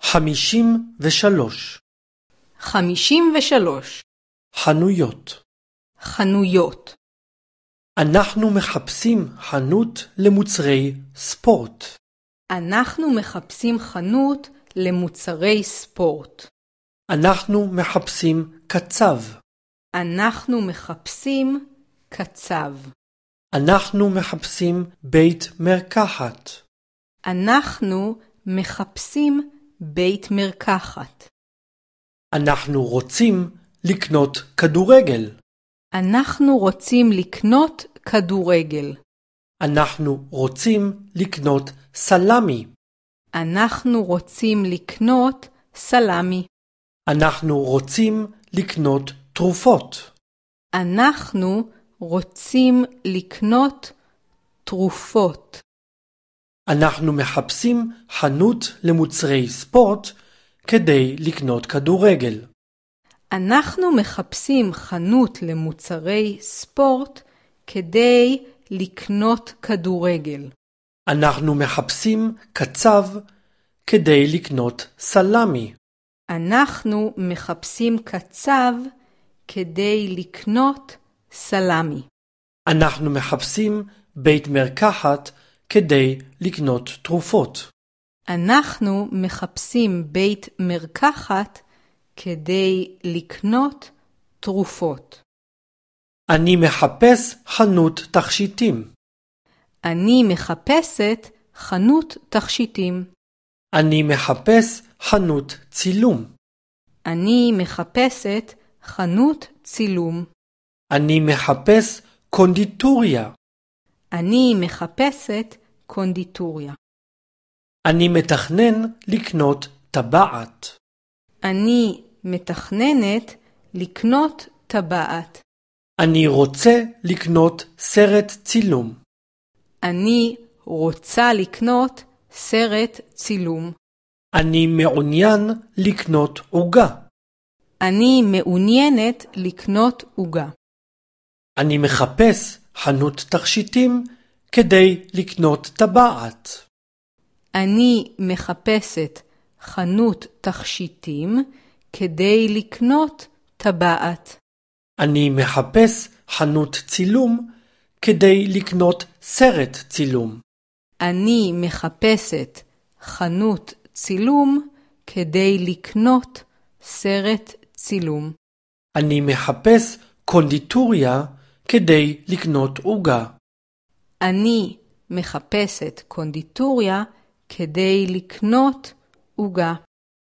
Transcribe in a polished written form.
53. 53. חנויות. חנויות. אנחנו מחפשים חנות למוצרי ספורט. אנחנו מחפשים חנות למוצרי ספורט. אנחנו מחפשים קצב. אנחנו מחפשים קצב. אנחנו מחפשים בית מרקחת. אנחנו מחפשים בית מרקחת. אנחנו רוצים לקנות כדורגל. אנחנו רוצים לקנות כדורגל. אנחנו רוצים לקנות סלמי. אנחנו רוצים לקנות סלמי. אנחנו רוצים לקנות תרופות. אנחנו רוצים לקנות תרופות. אנחנו מחפשים חנות למוצרי ספורט כדי לקנות כדורגל. אנחנו מחפשים חנות למוצרי ספורט כדי לקנות כדורגל. אנחנו מחפשים קצב כדי לקנות סלמי. אנחנו מחפשים קצב כדי לקנות סלמי. אנחנו מחפשים בית מרקחת כדי לקנות תרופות. אנחנו מחפשים בית מרקחת כדי לקנות תרופות. אני מחפש חנות תכשיטים. אני מחפשת חנות תכשיטים. אני מחפש חנות צילום. אני מחפשת חנות צילום. אני מחפש קונדיטוריה. אני מחפשת קונדיטוריה. אני מתכנן לקנות טבעת. אני מתכננת לקנות טבעת. אני רוצה לקנות סרט צילום. אני רוצה לקנות סרט צילום. אני מעוניין לקנות עוגה. אני מעוניינת לקנות עוגה. אני מחפש חנות תכשיטים כדי לקנות טבעת. אני מחפשת חנות תכשיטים כדי לקנות טבעת. אני מחפש חנות צילום כדי לקנות סרט צילום. אני מחפשת חנות צילום כדי לקנות סרט צילום. אני מחפש קונדיטוריה כדי לקנות עוגה. אני מחפשת קונדיטוריה כדי לקנות עוגה.